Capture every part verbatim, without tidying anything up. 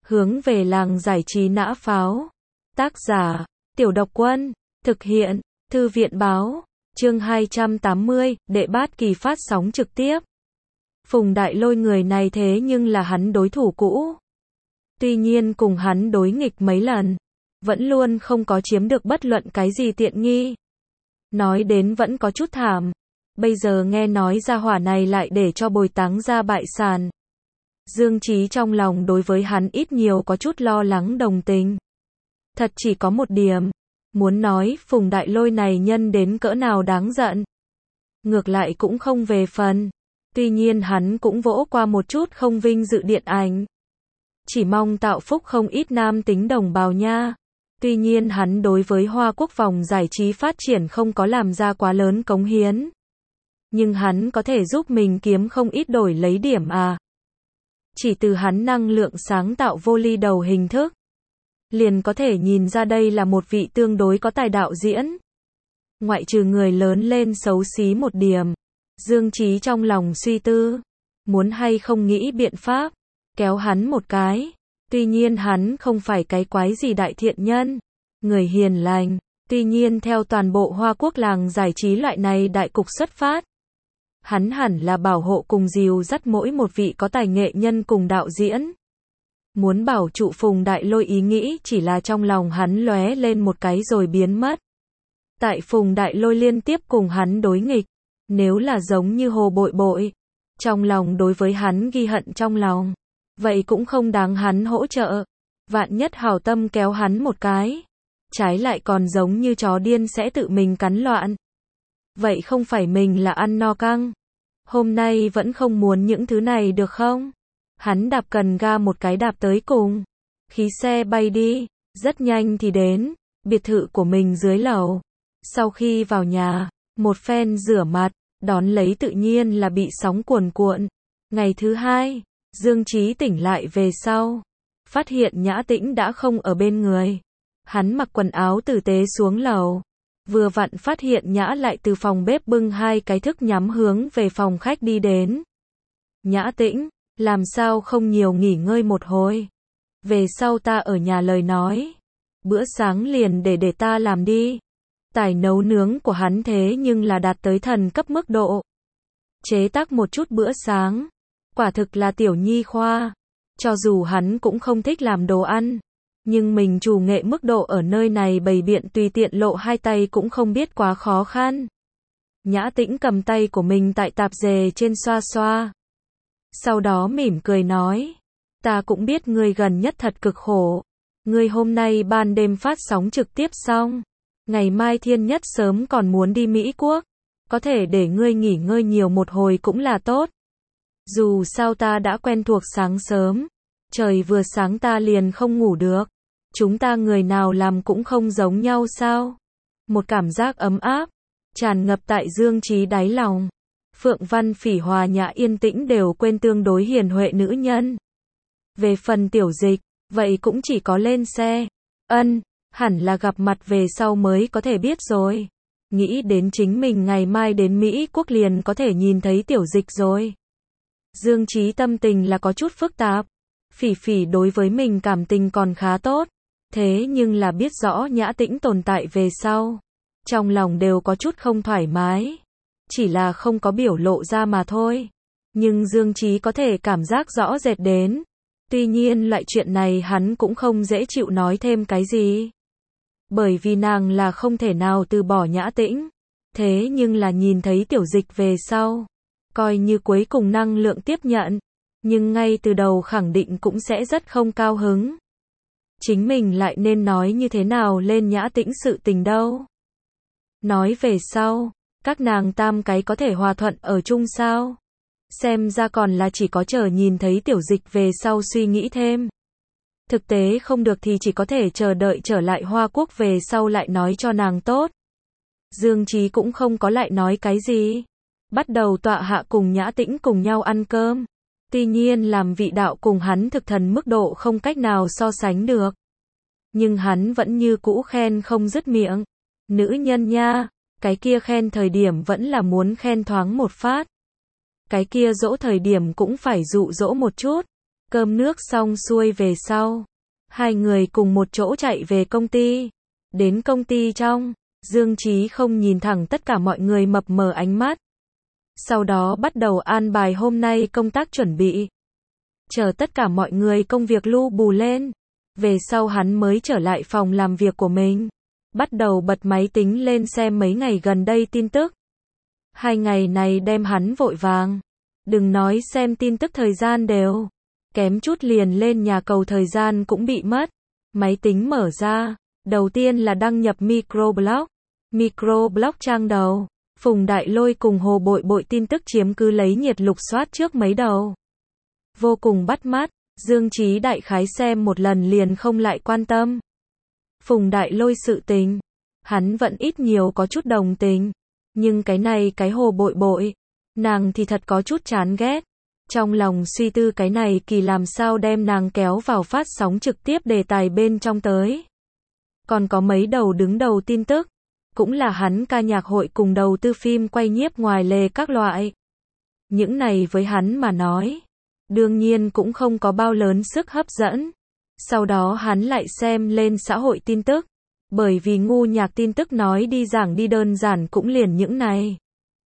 Hướng về làng giải trí nã pháo. Tác giả, Tiểu Độc Quân. Thực hiện, Thư viện báo. Chương hai trăm tám mươi, Đệ Bát Kỳ phát sóng trực tiếp. Phùng Đại Lôi người này thế nhưng là hắn đối thủ cũ. Tuy nhiên cùng hắn đối nghịch mấy lần, vẫn luôn không có chiếm được bất luận cái gì tiện nghi. Nói đến vẫn có chút thảm. Bây giờ nghe nói ra hỏa này lại để cho Bồi Táng ra bại sản. Dương Chí trong lòng đối với hắn ít nhiều có chút lo lắng đồng tình. Thật chỉ có một điểm. Muốn nói Phùng Đại Lôi này nhân đến cỡ nào đáng giận. Ngược lại cũng không về phần. Tuy nhiên hắn cũng vỗ qua một chút không vinh dự điện ảnh. Chỉ mong tạo phúc không ít nam tính đồng bào nha. Tuy nhiên hắn đối với Hoa Quốc vòng giải trí phát triển không có làm ra quá lớn cống hiến. Nhưng hắn có thể giúp mình kiếm không ít đổi lấy điểm à. Chỉ từ hắn năng lượng sáng tạo vô ly đầu hình thức, liền có thể nhìn ra đây là một vị tương đối có tài đạo diễn. Ngoại trừ người lớn lên xấu xí một điểm, Dương Chí trong lòng suy tư, muốn hay không nghĩ biện pháp, kéo hắn một cái. Tuy nhiên hắn không phải cái quái gì đại thiện nhân, người hiền lành, tuy nhiên theo toàn bộ Hoa Quốc làng giải trí loại này đại cục xuất phát. Hắn hẳn là bảo hộ cùng dìu dắt mỗi một vị có tài nghệ nhân cùng đạo diễn. Muốn bảo trụ Phùng Đại Lôi ý nghĩ chỉ là trong lòng hắn lóe lên một cái rồi biến mất. Tại Phùng Đại Lôi liên tiếp cùng hắn đối nghịch, nếu là giống như Hồ Bội Bội, trong lòng đối với hắn ghi hận trong lòng, vậy cũng không đáng hắn hỗ trợ. Vạn nhất hảo tâm kéo hắn một cái, trái lại còn giống như chó điên sẽ tự mình cắn loạn. Vậy không phải mình là ăn no căng. Hôm nay vẫn không muốn những thứ này được không? Hắn đạp cần ga một cái đạp tới cùng. Khí xe bay đi, rất nhanh thì đến biệt thự của mình dưới lầu. Sau khi vào nhà, một phen rửa mặt, đón lấy tự nhiên là bị sóng cuồn cuộn. Ngày thứ hai, Dương Chí tỉnh lại về sau, phát hiện Nhã Tĩnh đã không ở bên người. Hắn mặc quần áo tử tế xuống lầu, vừa vặn phát hiện Nhã lại từ phòng bếp bưng hai cái thức nhắm hướng về phòng khách đi đến. Nhã Tĩnh, làm sao không nhiều nghỉ ngơi một hồi? Về sau ta ở nhà lời nói, bữa sáng liền để để ta làm đi. Tài nấu nướng của hắn thế nhưng là đạt tới thần cấp mức độ. Chế tác một chút bữa sáng, quả thực là tiểu nhi khoa. Cho dù hắn cũng không thích làm đồ ăn, nhưng mình chủ nghệ mức độ ở nơi này bày biện tùy tiện lộ hai tay cũng không biết quá khó khăn. Nhã Tĩnh cầm tay của mình tại tạp dề trên xoa xoa. Sau đó mỉm cười nói, ta cũng biết ngươi gần nhất thật cực khổ. Ngươi hôm nay ban đêm phát sóng trực tiếp xong, ngày mai thiên nhất sớm còn muốn đi Mỹ Quốc. Có thể để ngươi nghỉ ngơi nhiều một hồi cũng là tốt. Dù sao ta đã quen thuộc sáng sớm, trời vừa sáng ta liền không ngủ được. Chúng ta người nào làm cũng không giống nhau sao? Một cảm giác ấm áp tràn ngập tại Dương Chí đáy lòng. Phượng Văn Phỉ Hòa Nhã yên tĩnh đều quên tương đối hiền huệ nữ nhân. Về phần Tiểu Dịch, vậy cũng chỉ có lên xe. Ân, hẳn là gặp mặt về sau mới có thể biết rồi. Nghĩ đến chính mình ngày mai đến Mỹ Quốc liền có thể nhìn thấy Tiểu Dịch rồi. Dương Chí tâm tình là có chút phức tạp. Phỉ Phỉ đối với mình cảm tình còn khá tốt. Thế nhưng là biết rõ Nhã Tĩnh tồn tại về sau, trong lòng đều có chút không thoải mái. Chỉ là không có biểu lộ ra mà thôi. Nhưng Dương Chí có thể cảm giác rõ rệt đến. Tuy nhiên loại chuyện này hắn cũng không dễ chịu nói thêm cái gì. Bởi vì nàng là không thể nào từ bỏ Nhã Tĩnh. Thế nhưng là nhìn thấy Tiểu Dịch về sau, coi như cuối cùng năng lượng tiếp nhận, nhưng ngay từ đầu khẳng định cũng sẽ rất không cao hứng. Chính mình lại nên nói như thế nào lên Nhã Tĩnh sự tình đâu. Nói về sau, các nàng tam cái có thể hòa thuận ở chung sao? Xem ra còn là chỉ có chờ nhìn thấy Tiểu Dịch về sau suy nghĩ thêm. Thực tế không được thì chỉ có thể chờ đợi trở lại Hoa Quốc về sau lại nói cho nàng tốt. Dương Chí cũng không có lại nói cái gì. Bắt đầu tọa hạ cùng Nhã Tĩnh cùng nhau ăn cơm. Tuy nhiên làm vị đạo cùng hắn thực thần mức độ không cách nào so sánh được. Nhưng hắn vẫn như cũ khen không dứt miệng. Nữ nhân nha, cái kia khen thời điểm vẫn là muốn khen thoáng một phát. Cái kia dỗ thời điểm cũng phải dụ dỗ một chút. Cơm nước xong xuôi về sau, hai người cùng một chỗ chạy về công ty. Đến công ty trong, Dương Chí không nhìn thẳng tất cả mọi người mập mờ ánh mắt. Sau đó bắt đầu an bài hôm nay công tác chuẩn bị. Chờ tất cả mọi người công việc lu bù lên. Về sau hắn mới trở lại phòng làm việc của mình. Bắt đầu bật máy tính lên xem mấy ngày gần đây tin tức. Hai ngày này đem hắn vội vàng. Đừng nói xem tin tức thời gian đều. Kém chút liền lên nhà cầu thời gian cũng bị mất. Máy tính mở ra. Đầu tiên là đăng nhập microblog. Microblog trang đầu. Phùng Đại Lôi cùng Hồ Bội Bội tin tức chiếm cứ lấy nhiệt lục soát trước mấy đầu. Vô cùng bắt mắt. Dương Chí đại khái xem một lần liền không lại quan tâm. Phùng Đại Lôi sự tình. Hắn vẫn ít nhiều có chút đồng tình. Nhưng cái này cái Hồ Bội Bội. Nàng thì thật có chút chán ghét. Trong lòng suy tư cái này kỳ làm sao đem nàng kéo vào phát sóng trực tiếp đề tài bên trong tới. Còn có mấy đầu đứng đầu tin tức. Cũng là hắn ca nhạc hội cùng đầu tư phim quay nhiếp ngoài lề các loại. Những này với hắn mà nói. Đương nhiên cũng không có bao lớn sức hấp dẫn. Sau đó hắn lại xem lên xã hội tin tức. Bởi vì ngu nhạc tin tức nói đi giảng đi đơn giản cũng liền những này.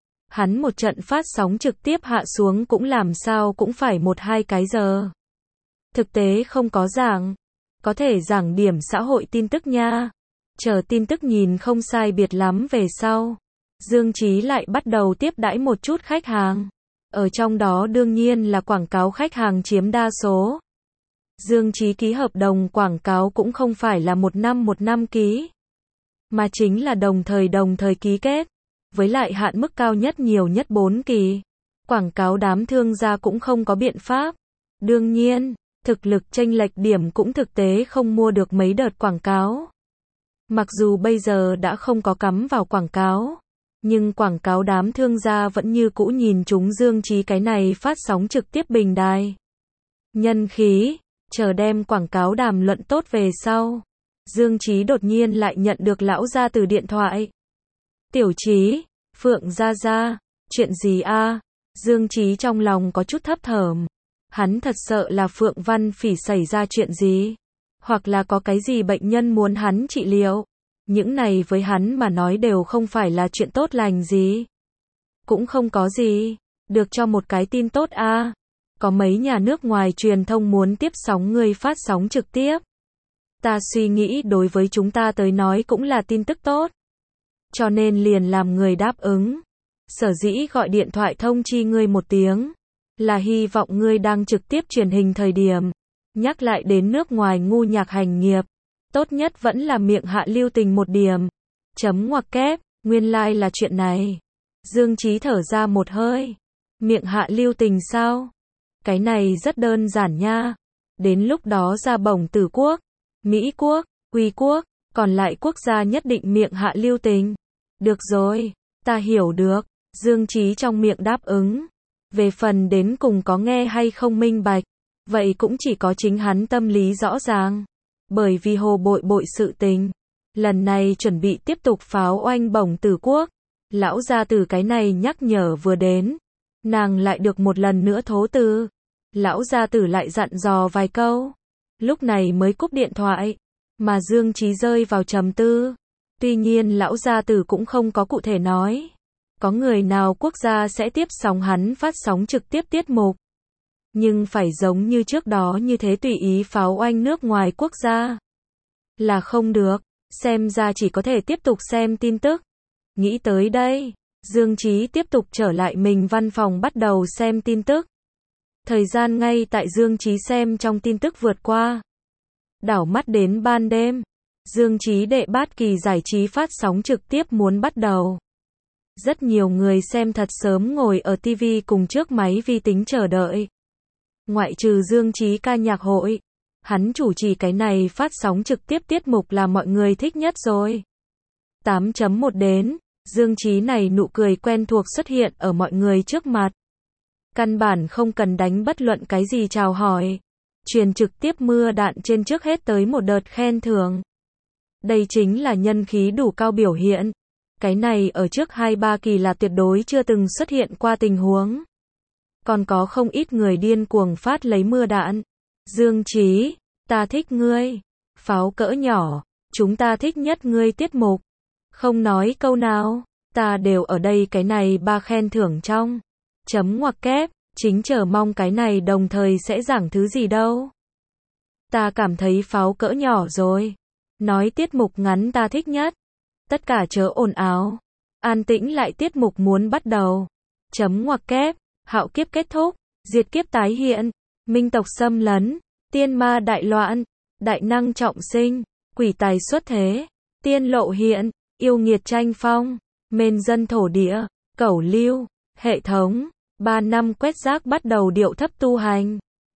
Hắn một trận phát sóng trực tiếp hạ xuống cũng làm sao cũng phải một hai cái giờ. Thực tế không có giảng. Có thể giảng điểm xã hội tin tức nha. Chờ tin tức nhìn không sai biệt lắm về sau. Dương Chí lại bắt đầu tiếp đãi một chút khách hàng. Ở trong đó đương nhiên là quảng cáo khách hàng chiếm đa số. Dương Chí ký hợp đồng quảng cáo cũng không phải là một năm một năm ký. Mà chính là đồng thời đồng thời ký kết. Với lại hạn mức cao nhất nhiều nhất bốn kỳ. Quảng cáo đám thương gia cũng không có biện pháp. Đương nhiên, thực lực chênh lệch điểm cũng thực tế không mua được mấy đợt quảng cáo. Mặc dù bây giờ đã không có cắm vào quảng cáo. Nhưng quảng cáo đám thương gia vẫn như cũ nhìn chúng Dương Chí cái này phát sóng trực tiếp bình đài. Nhân khí, chờ đem quảng cáo đàm luận tốt về sau. Dương Chí đột nhiên lại nhận được lão gia từ điện thoại. Tiểu Chí, Phượng gia gia, chuyện gì a? Dương Chí trong lòng có chút thấp thỏm. Hắn thật sợ là Phượng Văn Phỉ xảy ra chuyện gì. Hoặc là có cái gì bệnh nhân muốn hắn trị liệu. Những này với hắn mà nói đều không phải là chuyện tốt lành gì. Cũng không có gì. Được cho một cái tin tốt a. Có mấy nhà nước ngoài truyền thông muốn tiếp sóng người phát sóng trực tiếp. Ta suy nghĩ đối với chúng ta tới nói cũng là tin tức tốt. Cho nên liền làm người đáp ứng. Sở dĩ gọi điện thoại thông chi ngươi một tiếng. Là hy vọng ngươi đang trực tiếp truyền hình thời điểm. Nhắc lại đến nước ngoài ngu nhạc hành nghiệp. Tốt nhất vẫn là miệng hạ lưu tình một điểm. Chấm ngoặc kép, nguyên lai like là chuyện này. Dương Chí thở ra một hơi. Miệng hạ lưu tình sao? Cái này rất đơn giản nha. Đến lúc đó ra bổng Tử quốc, Mỹ quốc, Quy quốc, còn lại quốc gia nhất định miệng hạ lưu tình. Được rồi, ta hiểu được. Dương Chí trong miệng đáp ứng. Về phần đến cùng có nghe hay không minh bạch, vậy cũng chỉ có chính hắn tâm lý rõ ràng. Bởi vì Hồ Bội Bội sự tình, lần này chuẩn bị tiếp tục pháo oanh bổng Tử quốc. Lão gia tử cái này nhắc nhở vừa đến, nàng lại được một lần nữa thố từ. Lão gia tử lại dặn dò vài câu, lúc này mới cúp điện thoại, mà Dương Chí rơi vào trầm tư. Tuy nhiên lão gia tử cũng không có cụ thể nói, có người nào quốc gia sẽ tiếp sóng hắn phát sóng trực tiếp tiết mục. Nhưng phải giống như trước đó như thế tùy ý pháo oanh nước ngoài quốc gia. Là không được, xem ra chỉ có thể tiếp tục xem tin tức. Nghĩ tới đây, Dương Chí tiếp tục trở lại mình văn phòng bắt đầu xem tin tức. Thời gian ngay tại Dương Chí xem trong tin tức vượt qua. Đảo mắt đến ban đêm, Dương Chí đệ bát kỳ giải trí phát sóng trực tiếp muốn bắt đầu. Rất nhiều người xem thật sớm ngồi ở ti vi cùng trước máy vi tính chờ đợi. Ngoại trừ Dương Chí ca nhạc hội, hắn chủ trì cái này phát sóng trực tiếp tiết mục là mọi người thích nhất rồi. tám chấm một đến, Dương Chí này nụ cười quen thuộc xuất hiện ở mọi người trước mặt. Căn bản không cần đánh bất luận cái gì chào hỏi. Truyền trực tiếp mưa đạn trên trước hết tới một đợt khen thưởng. Đây chính là nhân khí đủ cao biểu hiện. Cái này ở trước hai ba kỳ là tuyệt đối chưa từng xuất hiện qua tình huống. Còn có không ít người điên cuồng phát lấy mưa đạn. Dương Chí, ta thích ngươi. Pháo cỡ nhỏ, chúng ta thích nhất ngươi tiết mục. Không nói câu nào, ta đều ở đây cái này ba khen thưởng trong. Chấm ngoặc kép, chính chờ mong cái này đồng thời sẽ giảng thứ gì đâu. Ta cảm thấy pháo cỡ nhỏ rồi. Nói tiết mục ngắn ta thích nhất. Tất cả chớ ồn ào. An tĩnh lại, tiết mục muốn bắt đầu. Chấm ngoặc kép, hạo kiếp kết thúc, diệt kiếp tái hiện, minh tộc xâm lấn, tiên ma đại loạn, đại năng trọng sinh, quỷ tài xuất thế, tiên lộ hiện, yêu nghiệt tranh phong, mên dân thổ địa, cẩu lưu, hệ thống, ba năm quét rác bắt đầu điệu thấp tu hành.